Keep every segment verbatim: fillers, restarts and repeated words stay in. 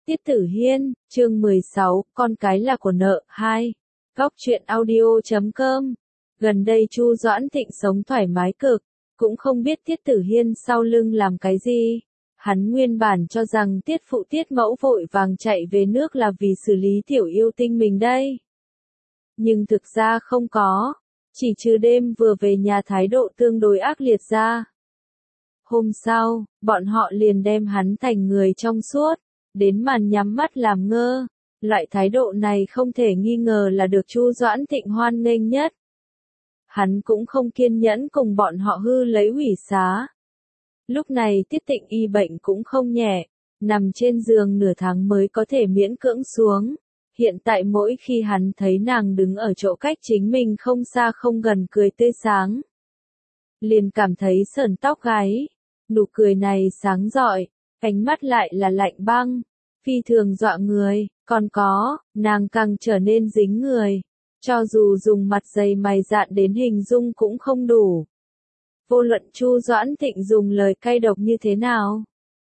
Tiết Tử Hiên, chương mười sáu, con cái là của nợ, hai. Góc truyện audio chấm com. Gần đây Chu Doãn Thịnh sống thoải mái cực, cũng không biết Tiết Tử Hiên sau lưng làm cái gì. Hắn nguyên bản cho rằng Tiết phụ Tiết mẫu vội vàng chạy về nước là vì xử lý tiểu yêu tinh mình đây. Nhưng thực ra không có, chỉ trừ đêm vừa về nhà thái độ tương đối ác liệt ra. Hôm sau, bọn họ liền đem hắn thành người trong suốt, đến màn nhắm mắt làm ngơ. Loại thái độ này không thể nghi ngờ là được Chu Doãn Thịnh hoan nghênh nhất. Hắn cũng không kiên nhẫn cùng bọn họ hư lấy hủy xá. Lúc này Tiết Tịnh Y bệnh cũng không nhẹ, nằm trên giường nửa tháng mới có thể miễn cưỡng xuống. Hiện tại mỗi khi hắn thấy nàng đứng ở chỗ cách chính mình không xa không gần cười tươi sáng, liền cảm thấy sởn tóc gáy. Nụ cười này sáng rọi, ánh mắt lại là lạnh băng, phi thường dọa người, còn có, nàng càng trở nên dính người. Cho dù dùng mặt dày mày dạn đến hình dung cũng không đủ. Vô luận Chu Doãn Thịnh dùng lời cay độc như thế nào,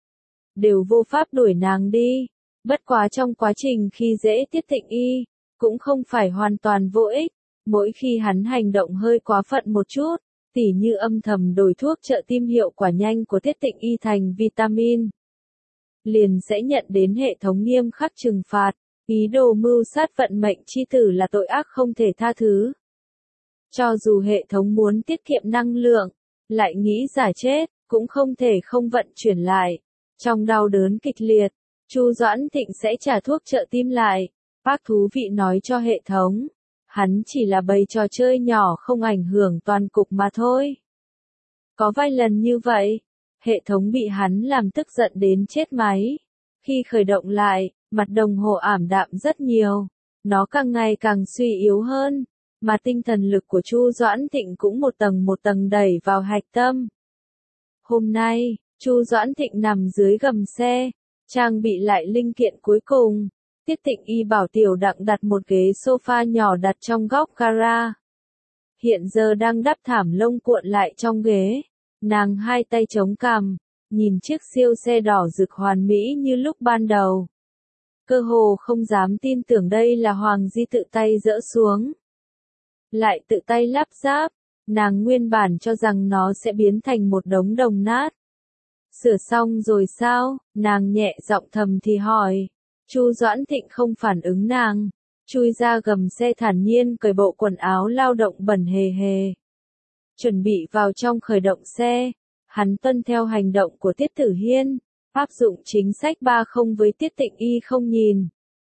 đều vô pháp đuổi nàng đi. Bất quá trong quá trình khi dễ Tiết Tịnh Y, cũng không phải hoàn toàn vô ích. Mỗi khi hắn hành động hơi quá phận một chút, tỉ như âm thầm đổi thuốc trợ tim hiệu quả nhanh của Tiết Tịnh Y thành vitamin, liền sẽ nhận đến hệ thống nghiêm khắc trừng phạt. Ý đồ mưu sát vận mệnh chi tử là tội ác không thể tha thứ. Cho dù hệ thống muốn tiết kiệm năng lượng, lại nghĩ giả chết, cũng không thể không vận chuyển lại. Trong đau đớn kịch liệt, Chu Doãn Thịnh sẽ trả thuốc trợ tim lại. Bác thú vị nói cho hệ thống, hắn chỉ là bày trò chơi nhỏ không ảnh hưởng toàn cục mà thôi. Có vài lần như vậy, hệ thống bị hắn làm tức giận đến chết máy. Khi khởi động lại, mặt đồng hồ ảm đạm rất nhiều, nó càng ngày càng suy yếu hơn, mà tinh thần lực của Chu Doãn Thịnh cũng một tầng một tầng đẩy vào hạch tâm. Hôm nay, Chu Doãn Thịnh nằm dưới gầm xe, trang bị lại linh kiện cuối cùng. Tiết Tịnh Y bảo Tiểu Đặng đặt một ghế sofa nhỏ đặt trong góc gara. Hiện giờ đang đắp thảm lông cuộn lại trong ghế, nàng hai tay chống cằm, nhìn chiếc siêu xe đỏ rực hoàn mỹ như lúc ban đầu. Cơ hồ không dám tin tưởng đây là Hoàng Di tự tay dỡ xuống, lại tự tay lắp ráp. Nàng nguyên bản cho rằng nó sẽ biến thành một đống đồng nát. Sửa xong rồi sao? Nàng nhẹ giọng thầm thì hỏi. Chu Doãn Thịnh không phản ứng nàng, chui ra gầm xe thản nhiên cởi bộ quần áo lao động bẩn hề hề, chuẩn bị vào trong khởi động xe. Hắn tuân theo hành động của Tiết Tử Hiên, áp dụng chính sách ba không với Tiết Tịnh Y, không nhìn,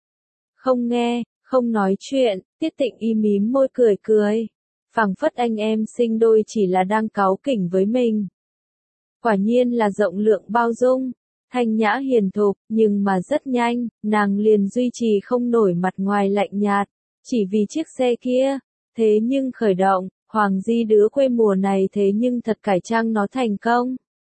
không nghe, không nói chuyện. Tiết Tịnh Y mím môi cười cười, phảng phất anh em sinh đôi chỉ là đang cáu kỉnh với mình. Quả nhiên là rộng lượng bao dung, thanh nhã hiền thục, nhưng mà rất nhanh, nàng liền duy trì không nổi mặt ngoài lạnh nhạt, chỉ vì chiếc xe kia. Thế nhưng khởi động, Hoàng Di đứa quê mùa này thế nhưng thật cải trang nó thành công.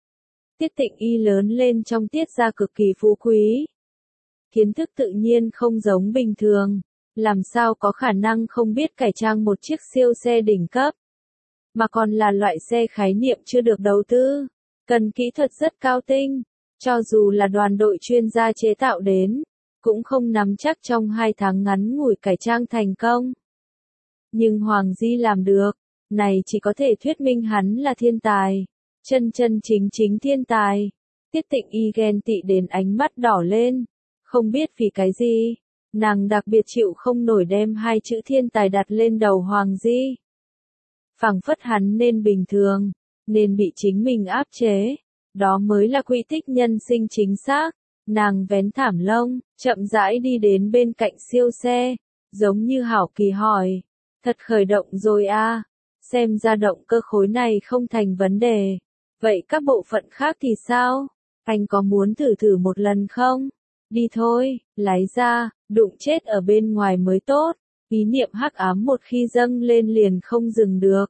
Tiết Tịnh Y lớn lên trong Tiết gia cực kỳ phú quý, kiến thức tự nhiên không giống bình thường, làm sao có khả năng không biết cải trang một chiếc siêu xe đỉnh cấp, mà còn là loại xe khái niệm chưa được đầu tư, cần kỹ thuật rất cao tinh, cho dù là đoàn đội chuyên gia chế tạo đến, cũng không nắm chắc trong hai tháng ngắn ngủi cải trang thành công. Nhưng Hoàng Di làm được, này chỉ có thể thuyết minh hắn là thiên tài, chân chân chính chính thiên tài. Tiết Tịnh Y ghen tị đến ánh mắt đỏ lên, không biết vì cái gì, nàng đặc biệt chịu không nổi đem hai chữ thiên tài đặt lên đầu Hoàng Di. Phảng phất hắn nên bình thường, nên bị chính mình áp chế, đó mới là quy tích nhân sinh chính xác. Nàng vén thảm lông, chậm rãi đi đến bên cạnh siêu xe, giống như hảo kỳ hỏi, thật khởi động rồi à? Xem ra động cơ khối này không thành vấn đề, vậy các bộ phận khác thì sao? Anh có muốn thử thử một lần không? Đi thôi, lái ra, đụng chết ở bên ngoài mới tốt. Ý niệm hắc ám một khi dâng lên liền không dừng được.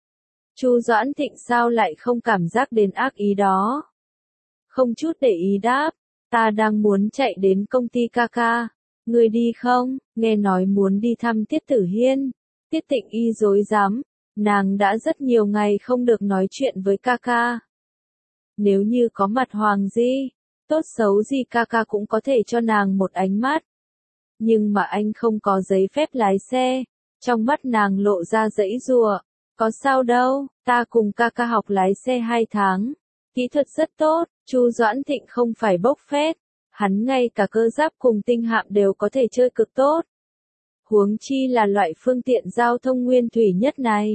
Chu Doãn Thịnh sao lại không cảm giác đến ác ý đó? Không chút để ý đáp, ta đang muốn chạy đến công ty ca ca. Người đi không? Nghe nói muốn đi thăm Tiết Tử Hiên. Tiết Tịnh Y rối rắm, nàng đã rất nhiều ngày không được nói chuyện với ca ca. Nếu như có mặt Hoàng Di, Tốt xấu gì ca ca cũng có thể cho nàng một ánh mắt. Nhưng mà anh không có giấy phép lái xe. Trong mắt nàng lộ ra giãy giụa. Có sao đâu, ta cùng ca ca học lái xe hai tháng. Kỹ thuật rất tốt, Chu Doãn Thịnh không phải bốc phét. Hắn ngay cả cơ giáp cùng tinh hạm đều có thể chơi cực tốt. Huống chi là loại phương tiện giao thông nguyên thủy nhất này.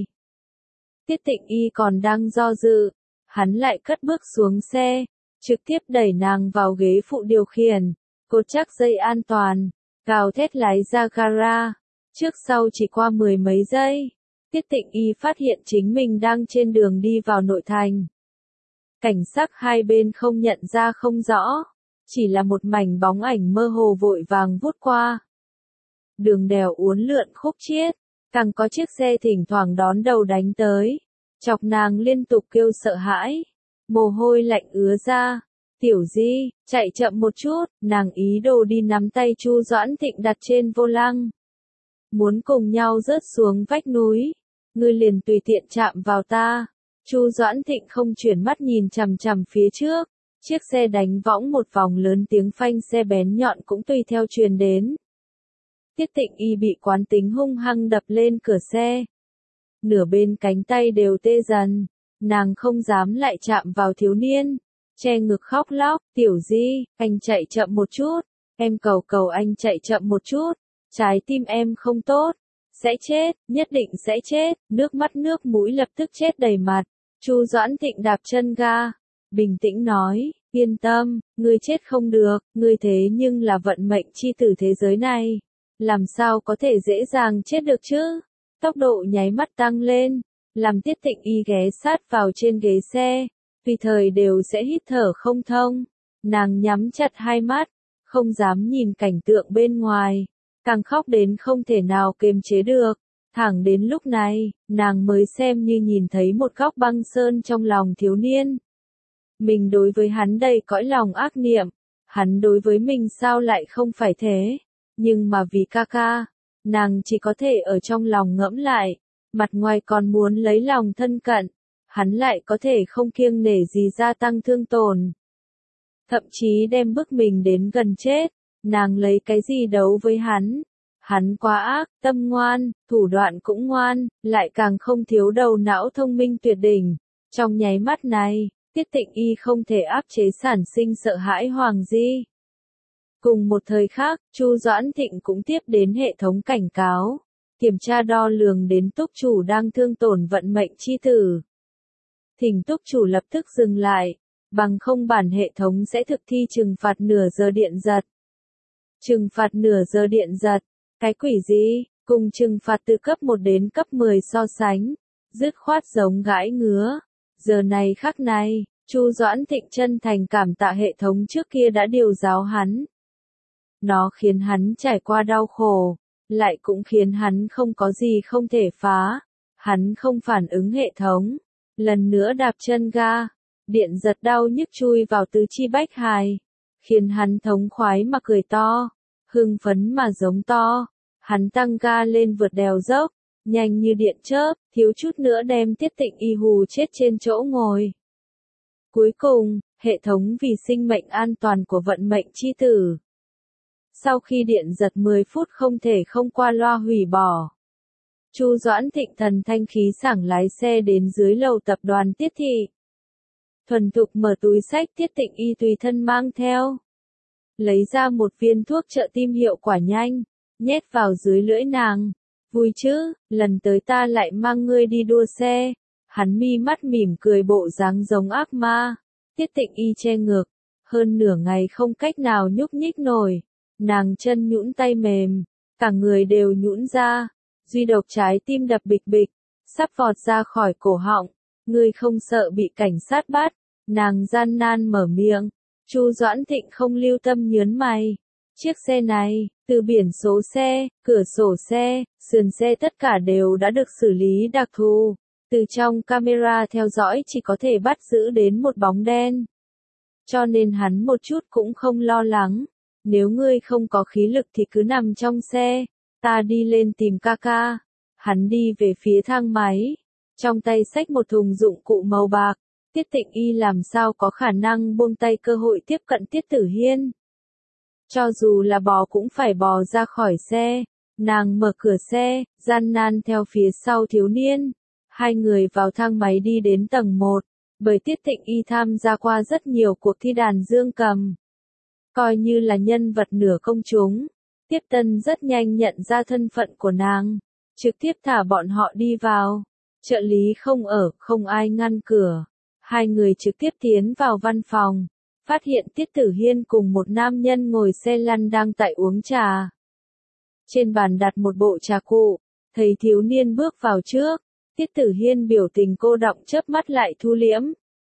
Tiết Tịnh Y còn đang do dự. Hắn lại cất bước xuống xe. Trực tiếp đẩy nàng vào ghế phụ điều khiển. Cột chắc dây an toàn. Gào thét lái ra gara. Trước sau chỉ qua mười mấy giây. Tiết Tịnh Y phát hiện chính mình đang trên đường đi vào nội thành. Cảnh sắc hai bên không nhận ra không rõ. Chỉ là một mảnh bóng ảnh mơ hồ vội vàng vút qua. Đường đèo uốn lượn khúc chiết. Càng có chiếc xe thỉnh thoảng đón đầu đánh tới. Chọc nàng liên tục kêu sợ hãi. Mồ hôi lạnh ứa ra. Tiểu Di, chạy chậm một chút. Nàng ý đồ đi nắm tay Chu Doãn Thịnh đặt trên vô lăng. Muốn cùng nhau rớt xuống vách núi. Ngươi liền tùy tiện chạm vào ta. Chu Doãn Thịnh không chuyển mắt nhìn chằm chằm phía trước. Chiếc xe đánh võng một vòng lớn, tiếng phanh xe bén nhọn cũng tùy theo truyền đến. Tiết Tịnh Y bị quán tính hung hăng đập lên cửa xe. Nửa bên cánh tay đều tê dần. Nàng không dám lại chạm vào thiếu niên. Che ngực khóc lóc, Tiểu Di, anh chạy chậm một chút. Em cầu cầu anh chạy chậm một chút. Trái tim em không tốt. Sẽ chết, nhất định sẽ chết. Nước mắt nước mũi lập tức chết đầy mặt. Chu Doãn Thịnh đạp chân ga. Bình tĩnh nói, yên tâm, ngươi chết không được. Ngươi thế nhưng là vận mệnh chi tử thế giới này. Làm sao có thể dễ dàng chết được chứ? Tốc độ nháy mắt tăng lên. Làm Tiết Tịnh Y ghé sát vào trên ghế xe. Tùy thời đều sẽ hít thở không thông. Nàng nhắm chặt hai mắt. Không dám nhìn cảnh tượng bên ngoài. Càng khóc đến không thể nào kiềm chế được. Thẳng đến lúc này, nàng mới xem như nhìn thấy một góc băng sơn trong lòng thiếu niên. Mình đối với hắn đầy cõi lòng ác niệm. Hắn đối với mình sao lại không phải thế? Nhưng mà vì ca ca, nàng chỉ có thể ở trong lòng ngẫm lại. Mặt ngoài còn muốn lấy lòng thân cận. Hắn lại có thể không kiêng nể gì gia tăng thương tổn. Thậm chí đem bức mình đến gần chết. Nàng lấy cái gì đấu với hắn? Hắn quá ác, tâm ngoan, thủ đoạn cũng ngoan, lại càng không thiếu đầu não thông minh tuyệt đỉnh. Trong nháy mắt này, Tiết Tịnh Y không thể áp chế sản sinh sợ hãi Hoàng Di. Cùng một thời khác, Chu Doãn Thịnh cũng tiếp đến hệ thống cảnh cáo. Kiểm tra đo lường đến túc chủ đang thương tổn vận mệnh chi tử. Thỉnh túc chủ lập tức dừng lại. Bằng không bản hệ thống sẽ thực thi trừng phạt nửa giờ điện giật. Trừng phạt nửa giờ điện giật. Cái quỷ gì? Cùng trừng phạt từ cấp một đến cấp mười so sánh. Dứt khoát giống gãi ngứa. Giờ này khắc này, Chu Doãn Thịnh chân thành cảm tạ hệ thống trước kia đã điều giáo hắn. Nó khiến hắn trải qua đau khổ. Lại cũng khiến hắn không có gì không thể phá. Hắn không phản ứng hệ thống. Lần nữa đạp chân ga. Điện giật đau nhức chui vào tứ chi bách hài. Khiến hắn thống khoái mà cười to. Hưng phấn mà giống to. Hắn tăng ga lên vượt đèo dốc. Nhanh như điện chớp. Thiếu chút nữa đem Tiết Tịnh Y hù chết trên chỗ ngồi. Cuối cùng, hệ thống vì sinh mệnh an toàn của vận mệnh chi tử. Sau khi điện giật mười phút không thể không qua loa hủy bỏ. Chu Doãn Thịnh thần thanh khí sảng lái xe đến dưới lầu tập đoàn Tiết Thị. Thuần thục mở túi xách Tiết Tịnh Y tùy thân mang theo. Lấy ra một viên thuốc trợ tim hiệu quả nhanh, nhét vào dưới lưỡi nàng. Vui chứ, lần tới ta lại mang ngươi đi đua xe. Hắn mi mắt mỉm cười bộ dáng giống ác ma. Tiết Tịnh Y che ngực. Hơn nửa ngày không cách nào nhúc nhích nổi. Nàng chân nhũn tay mềm. Cả người đều nhũn ra. Duy độc trái tim đập bịch bịch. Sắp vọt ra khỏi cổ họng. Ngươi không sợ bị cảnh sát bắt. Nàng gian nan mở miệng. Chu Doãn Thịnh không lưu tâm nhớn mày. Chiếc xe này, từ biển số xe, cửa sổ xe, sườn xe tất cả đều đã được xử lý đặc thù. Từ trong camera theo dõi chỉ có thể bắt giữ đến một bóng đen. Cho nên hắn một chút cũng không lo lắng. Nếu ngươi không có khí lực thì cứ nằm trong xe. Ta đi lên tìm ca ca. Hắn đi về phía thang máy. Trong tay xách một thùng dụng cụ màu bạc. Tiết Tịnh Y làm sao có khả năng buông tay cơ hội tiếp cận Tiết Tử Hiên. Cho dù là bò cũng phải bò ra khỏi xe, nàng mở cửa xe, gian nan theo phía sau thiếu niên. Hai người vào thang máy đi đến tầng một, bởi Tiết Tịnh Y tham gia qua rất nhiều cuộc thi đàn dương cầm. Coi như là nhân vật nửa công chúng, Tiếp Tân rất nhanh nhận ra thân phận của nàng, trực tiếp thả bọn họ đi vào. Trợ lý không ở, không ai ngăn cửa. Hai người trực tiếp tiến vào văn phòng, phát hiện Tiết Tử Hiên cùng một nam nhân ngồi xe lăn đang tại uống trà. Trên bàn đặt một bộ trà cụ, thấy thiếu niên bước vào trước, Tiết Tử Hiên biểu tình cô đọng chớp mắt lại thu liễm.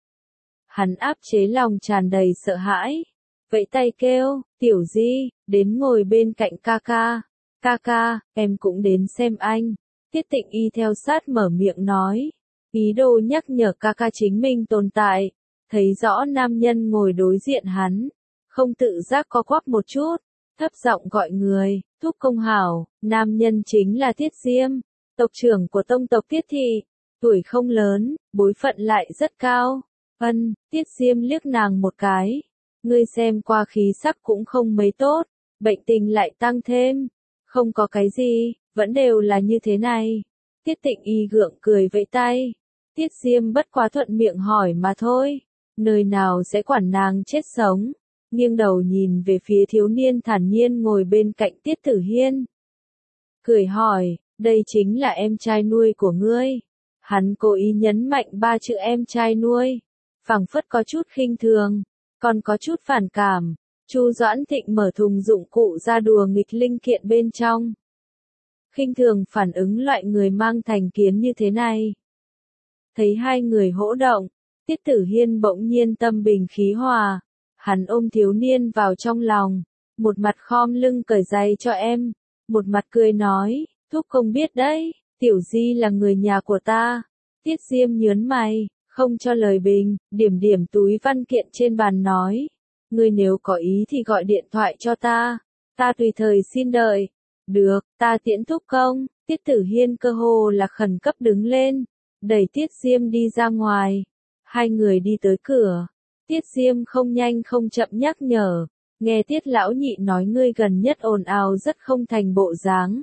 Hắn áp chế lòng tràn đầy sợ hãi, vẫy tay kêu, Tiểu Di, đến ngồi bên cạnh ca ca. Ca ca, em cũng đến xem anh. Tiết Tịnh Y theo sát mở miệng nói, ý đồ nhắc nhở ca ca chính mình tồn tại. Thấy rõ nam nhân ngồi đối diện hắn, không tự giác co quắp một chút, thấp giọng gọi người, Thúc Công hảo. Nam nhân chính là Tiết Diêm, tộc trưởng của tông tộc Tiết Thị, tuổi không lớn, bối phận lại rất cao. Ân, Tiết Diêm liếc nàng một cái, ngươi xem qua khí sắc cũng không mấy tốt, bệnh tình lại tăng thêm, không có cái gì, vẫn đều là như thế này. Tiết Tịnh Y gượng cười vẫy tay, Tiết Diêm bất quá thuận miệng hỏi mà thôi, nơi nào sẽ quản nàng chết sống, nghiêng đầu nhìn về phía thiếu niên thản nhiên ngồi bên cạnh Tiết Tử Hiên. Cười hỏi, đây chính là em trai nuôi của ngươi. Hắn cố ý nhấn mạnh ba chữ em trai nuôi, phảng phất có chút khinh thường, còn có chút phản cảm. Chu Doãn Thịnh mở thùng dụng cụ ra đùa nghịch linh kiện bên trong. Khinh thường phản ứng loại người mang thành kiến như thế này. Thấy hai người hỗ động, Tiết Tử Hiên bỗng nhiên tâm bình khí hòa. Hắn ôm thiếu niên vào trong lòng, một mặt khom lưng cởi giày cho em, một mặt cười nói, Thúc Công biết đấy, Tiểu Di là người nhà của ta. Tiết Diêm nhớn mày, không cho lời bình, điểm điểm túi văn kiện trên bàn nói, ngươi nếu có ý thì gọi điện thoại cho ta, ta tùy thời xin đợi. Được, ta tiễn Thúc Công. Tiết Tử Hiên cơ hồ là khẩn cấp đứng lên, đẩy Tiết Diêm đi ra ngoài. Hai người đi tới cửa, Tiết Diêm không nhanh không chậm nhắc nhở, nghe Tiết lão nhị nói ngươi gần nhất ồn ào rất không thành bộ dáng.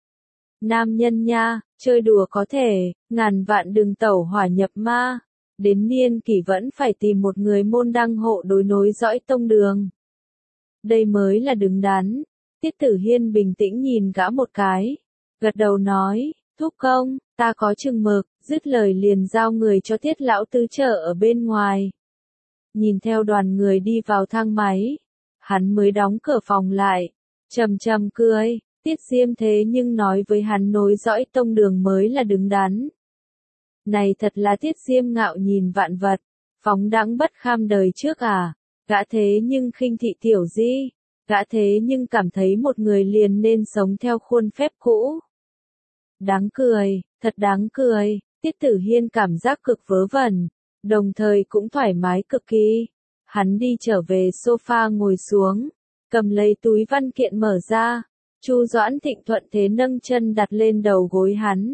Nam nhân nha, chơi đùa có thể, ngàn vạn đừng tẩu hỏa nhập ma, đến niên kỷ vẫn phải tìm một người môn đăng hộ đối nối dõi tông đường. Đây mới là đứng đắn. Tiết Tử Hiên bình tĩnh nhìn gã một cái, gật đầu nói, Thúc Công, ta có chừng mực, dứt lời liền giao người cho Tiết lão tứ chờ ở bên ngoài. Nhìn theo đoàn người đi vào thang máy, hắn mới đóng cửa phòng lại, trầm trầm cười, Tiết Diêm thế nhưng nói với hắn nối dõi tông đường mới là đứng đắn. Này thật là Tiết Diêm ngạo nhìn vạn vật, phóng đãng bất kham đời trước à, gã thế nhưng khinh thị Tiểu Di, gã thế nhưng cảm thấy một người liền nên sống theo khuôn phép cũ. Đáng cười, thật đáng cười, Tiết Tử Hiên cảm giác cực vớ vẩn, đồng thời cũng thoải mái cực kỳ. Hắn đi trở về sofa ngồi xuống, cầm lấy túi văn kiện mở ra, Chu Doãn Thịnh thuận thế nâng chân đặt lên đầu gối hắn.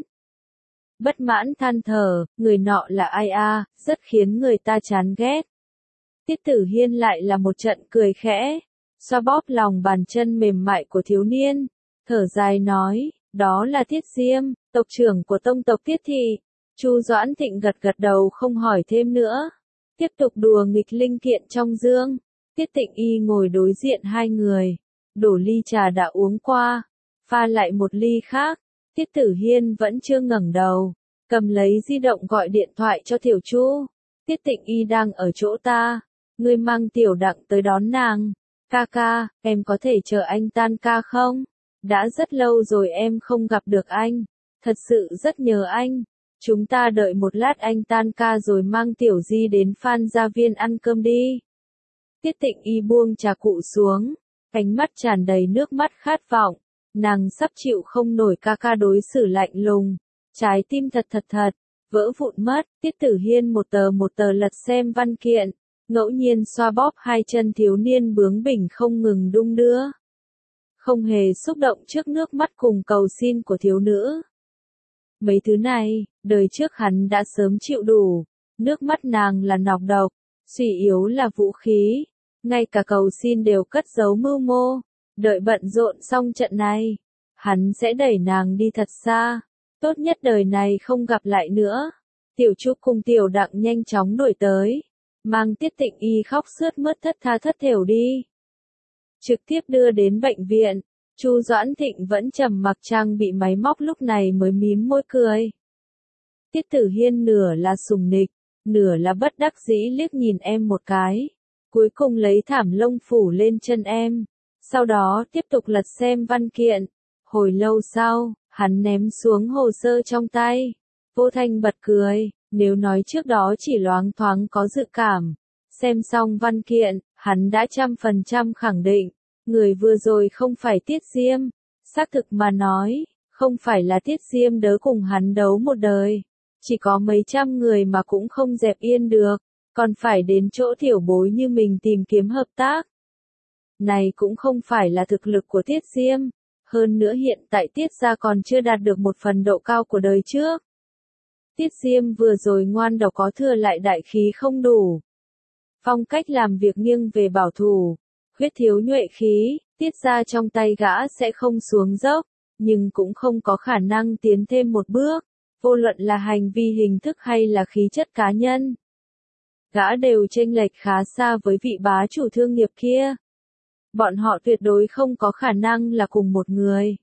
Bất mãn than thở, người nọ là ai a, rất khiến người ta chán ghét. Tiết Tử Hiên lại là một trận cười khẽ, xoa bóp lòng bàn chân mềm mại của thiếu niên, thở dài nói, đó là Tiết Diêm, tộc trưởng của tông tộc Tiết Thị. Chu Doãn Thịnh gật gật đầu không hỏi thêm nữa, tiếp tục đùa nghịch linh kiện trong dương. Tiết Tịnh Y ngồi đối diện hai người, đổ ly trà đã uống qua, pha lại một ly khác. Tiết Tử Hiên vẫn chưa ngẩng đầu, cầm lấy di động gọi điện thoại cho Tiểu Chu. Tiết Tịnh Y đang ở chỗ ta, ngươi mang Tiểu Đặng tới đón nàng. Ca ca, em có thể chờ anh tan ca không? Đã rất lâu rồi em không gặp được anh, thật sự rất nhớ anh. Chúng ta đợi một lát anh tan ca rồi mang Tiểu Di đến Phan Gia Viên ăn cơm đi. Tiết Tịnh Y buông trà cụ xuống, ánh mắt tràn đầy nước mắt khát vọng. Nàng sắp chịu không nổi ca ca đối xử lạnh lùng, trái tim thật thật thật, vỡ vụn mất. Tiết Tử Hiên một tờ một tờ lật xem văn kiện, ngẫu nhiên xoa bóp hai chân thiếu niên bướng bỉnh không ngừng đung đưa. Không hề xúc động trước nước mắt cùng cầu xin của thiếu nữ. Mấy thứ này, đời trước hắn đã sớm chịu đủ, Nước mắt nàng là nọc độc, suy yếu là vũ khí, ngay cả cầu xin đều cất giấu mưu mô, đợi bận rộn xong trận này, hắn sẽ đẩy nàng đi thật xa, tốt nhất đời này không gặp lại nữa. Tiểu Trúc cùng Tiểu Đặng nhanh chóng đuổi tới, mang Tiết Tịnh Y khóc sướt mướt thất tha thất thểu đi. Trực tiếp đưa đến bệnh viện, Chu Doãn Thịnh vẫn trầm mặc trang bị máy móc lúc này mới mím môi cười. Tiết Tử Hiên nửa là sùng nịch, nửa là bất đắc dĩ liếc nhìn em một cái, cuối cùng lấy thảm lông phủ lên chân em, sau đó tiếp tục lật xem văn kiện. Hồi lâu sau, hắn ném xuống hồ sơ trong tay, vô thanh bật cười, nếu nói trước đó chỉ loáng thoáng có dự cảm, xem xong văn kiện, hắn đã trăm phần trăm khẳng định, người vừa rồi không phải Tiết Diêm, xác thực mà nói, không phải là Tiết Diêm đỡ cùng hắn đấu một đời, chỉ có mấy trăm người mà cũng không dẹp yên được, còn phải đến chỗ tiểu bối như mình tìm kiếm hợp tác. Này cũng không phải là thực lực của Tiết Diêm, hơn nữa hiện tại Tiết gia còn chưa đạt được một phần độ cao của đời trước. Tiết Diêm vừa rồi ngoan độc có thừa lại đại khí không đủ. Phong cách làm việc nghiêng về bảo thủ, khuyết thiếu nhuệ khí, Tiết gia trong tay gã sẽ không xuống dốc, nhưng cũng không có khả năng tiến thêm một bước, vô luận là hành vi hình thức hay là khí chất cá nhân. Gã đều chênh lệch khá xa với vị bá chủ thương nghiệp kia. Bọn họ tuyệt đối không có khả năng là cùng một người.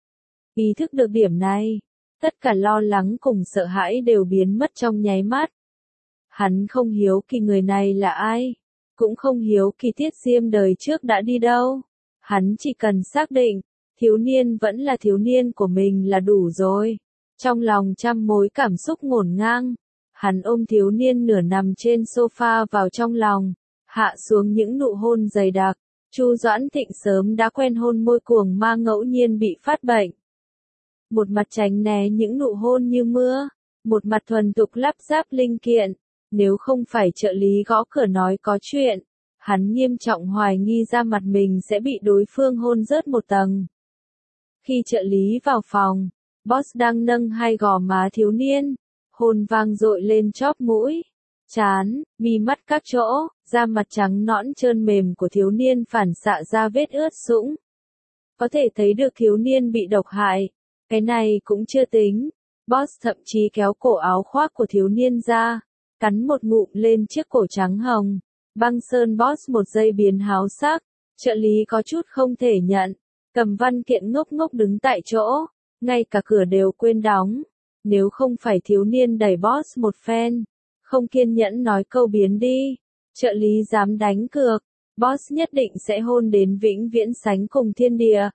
Ý thức được điểm này, tất cả lo lắng cùng sợ hãi đều biến mất trong nháy mắt. Hắn không hiếu kỳ người này là ai, cũng không hiếu kỳ Tiết Diêm đời trước đã đi đâu. Hắn chỉ cần xác định, thiếu niên vẫn là thiếu niên của mình là đủ rồi. Trong lòng trăm mối cảm xúc ngổn ngang, hắn ôm thiếu niên nửa nằm trên sofa vào trong lòng, hạ xuống những nụ hôn dày đặc. Chu Doãn Thịnh sớm đã quen hôn môi cuồng ma ngẫu nhiên bị phát bệnh. Một mặt tránh né những nụ hôn như mưa, một mặt thuần tục lắp ráp linh kiện, nếu không phải trợ lý gõ cửa nói có chuyện, hắn nghiêm trọng hoài nghi ra mặt mình sẽ bị đối phương hôn rớt một tầng. Khi trợ lý vào phòng, boss đang nâng hai gò má thiếu niên, hôn vang dội lên chóp mũi, trán, mi mắt các chỗ, da mặt trắng nõn trơn mềm của thiếu niên phản xạ ra vết ướt sũng. Có thể thấy được thiếu niên bị độc hại. Cái này cũng chưa tính. Boss thậm chí kéo cổ áo khoác của thiếu niên ra, cắn một ngụm lên chiếc cổ trắng hồng. Băng sơn boss một giây biến háo sắc. Trợ lý có chút không thể nhận. Cầm văn kiện ngốc ngốc đứng tại chỗ. Ngay cả cửa đều quên đóng. Nếu không phải thiếu niên đẩy boss một phen, không kiên nhẫn nói câu biến đi, trợ lý dám đánh cược, boss nhất định sẽ hôn đến vĩnh viễn sánh cùng thiên địa.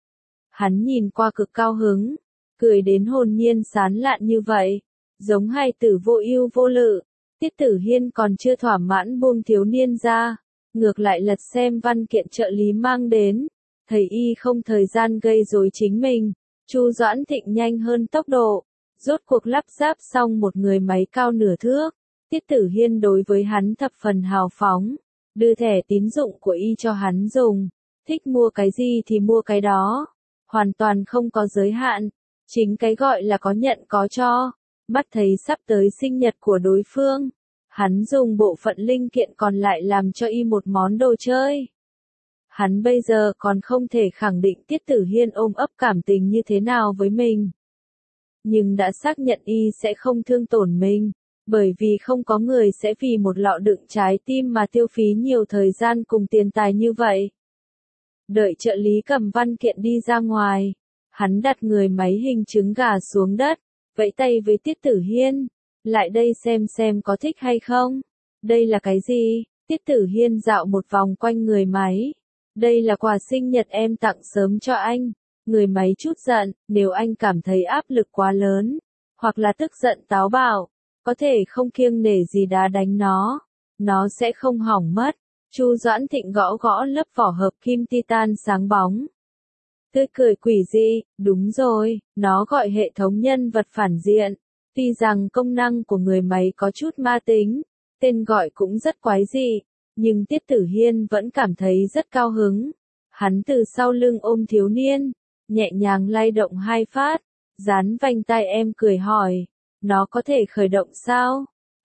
Hắn nhìn qua cực cao hứng, cười đến hồn nhiên sán lạn như vậy, giống hài tử vô ưu vô lự. Tiết Tử Hiên còn chưa thỏa mãn buông thiếu niên ra, ngược lại lật xem văn kiện trợ lý mang đến, thầy y không thời gian gây rối chính mình, Chu Doãn Thịnh nhanh hơn tốc độ, rốt cuộc lắp ráp xong một người máy cao nửa thước. Tiết Tử Hiên đối với hắn thập phần hào phóng, đưa thẻ tín dụng của y cho hắn dùng, thích mua cái gì thì mua cái đó, hoàn toàn không có giới hạn, chính cái gọi là có nhận có cho. Mắt thấy sắp tới sinh nhật của đối phương, hắn dùng bộ phận linh kiện còn lại làm cho y một món đồ chơi. Hắn bây giờ còn không thể khẳng định Tiết Tử Hiên ôm ấp cảm tình như thế nào với mình, nhưng đã xác nhận y sẽ không thương tổn mình. Bởi vì không có người sẽ vì một lọ đựng trái tim mà tiêu phí nhiều thời gian cùng tiền tài như vậy. Đợi trợ lý cầm văn kiện đi ra ngoài, hắn đặt người máy hình trứng gà xuống đất, vẫy tay với Tiết Tử Hiên, lại đây xem xem có thích hay không. Đây là cái gì? Tiết Tử Hiên dạo một vòng quanh người máy. Đây là quà sinh nhật em tặng sớm cho anh. Người máy chút giận, nếu anh cảm thấy áp lực quá lớn, hoặc là tức giận táo bạo, có thể không kiêng nể gì đá đánh nó, nó sẽ không hỏng mất. Chu Doãn Thịnh gõ gõ lớp vỏ hợp kim titan sáng bóng. Tươi cười quỷ dị, đúng rồi, nó gọi hệ thống nhân vật phản diện. Tuy rằng công năng của người máy có chút ma tính, tên gọi cũng rất quái dị, nhưng Tiết Tử Hiên vẫn cảm thấy rất cao hứng. Hắn từ sau lưng ôm thiếu niên, nhẹ nhàng lay động hai phát, dán vành tai em cười hỏi. Nó có thể khởi động sao?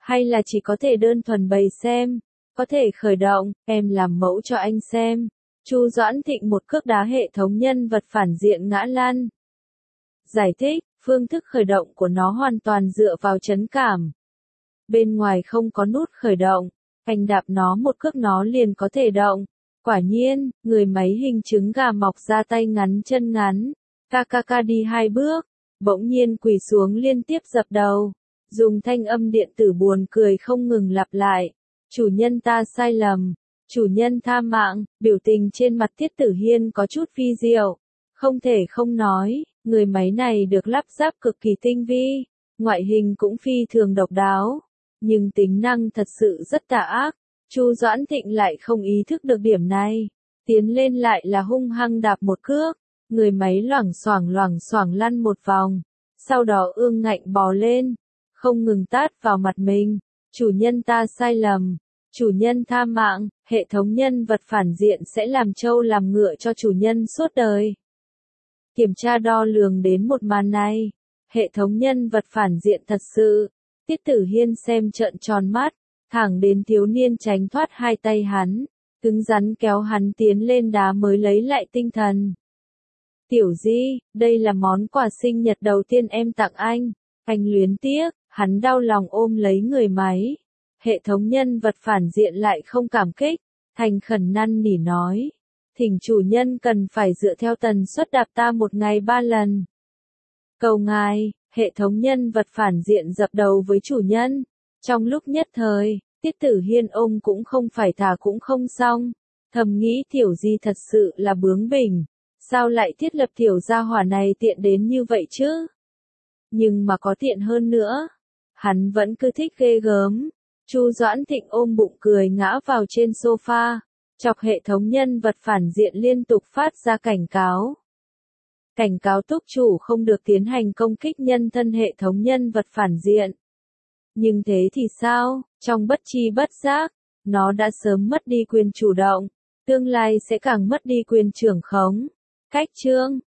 Hay là chỉ có thể đơn thuần bày xem, có thể khởi động, em làm mẫu cho anh xem. Chu Doãn Thịnh một cước đá hệ thống nhân vật phản diện ngã lăn. Giải thích, phương thức khởi động của nó hoàn toàn dựa vào trấn cảm. Bên ngoài không có nút khởi động, anh đạp nó một cước nó liền có thể động. Quả nhiên, người máy hình trứng gà mọc ra tay ngắn chân ngắn, ca ca ca đi hai bước, bỗng nhiên quỳ xuống liên tiếp dập đầu, dùng thanh âm điện tử buồn cười không ngừng lặp lại. Chủ nhân ta sai lầm, chủ nhân tha mạng, biểu tình trên mặt Tiết Tử Hiên có chút phi diệu. Không thể không nói, người máy này được lắp ráp cực kỳ tinh vi, ngoại hình cũng phi thường độc đáo, nhưng tính năng thật sự rất tà ác. Chu Doãn Thịnh lại không ý thức được điểm này, tiến lên lại là hung hăng đạp một cước, người máy loảng xoảng loảng xoảng lăn một vòng, sau đó ương ngạnh bò lên, không ngừng tát vào mặt mình. Chủ nhân ta sai lầm, chủ nhân tha mạng, hệ thống nhân vật phản diện sẽ làm trâu làm ngựa cho chủ nhân suốt đời. Kiểm tra đo lường đến một màn này, hệ thống nhân vật phản diện thật sự. Tiết Tử Hiên xem trợn tròn mắt, thẳng đến thiếu niên tránh thoát hai tay hắn, cứng rắn kéo hắn tiến lên đá mới lấy lại tinh thần. Tiểu Di, đây là món quà sinh nhật đầu tiên em tặng anh, anh luyến tiếc, hắn đau lòng ôm lấy người máy. Hệ thống nhân vật phản diện lại không cảm kích, thành khẩn năn nỉ nói. Thỉnh chủ nhân cần phải dựa theo tần suất đạp ta một ngày ba lần. Cầu ngài, hệ thống nhân vật phản diện dập đầu với chủ nhân. Trong lúc nhất thời, Tiết Tử Hiên ông cũng không phải thả cũng không xong. Thầm nghĩ Tiểu Di thật sự là bướng bỉnh. Sao lại thiết lập tiểu gia hỏa này tiện đến như vậy chứ? Nhưng mà có tiện hơn nữa. Hắn vẫn cứ thích ghê gớm. Chu Doãn Thịnh ôm bụng cười ngã vào trên sofa. Chọc hệ thống nhân vật phản diện liên tục phát ra cảnh cáo. Cảnh cáo túc chủ không được tiến hành công kích nhân thân hệ thống nhân vật phản diện. Nhưng thế thì sao, trong bất chi bất giác, nó đã sớm mất đi quyền chủ động, tương lai sẽ càng mất đi quyền trưởng khống. Cách chương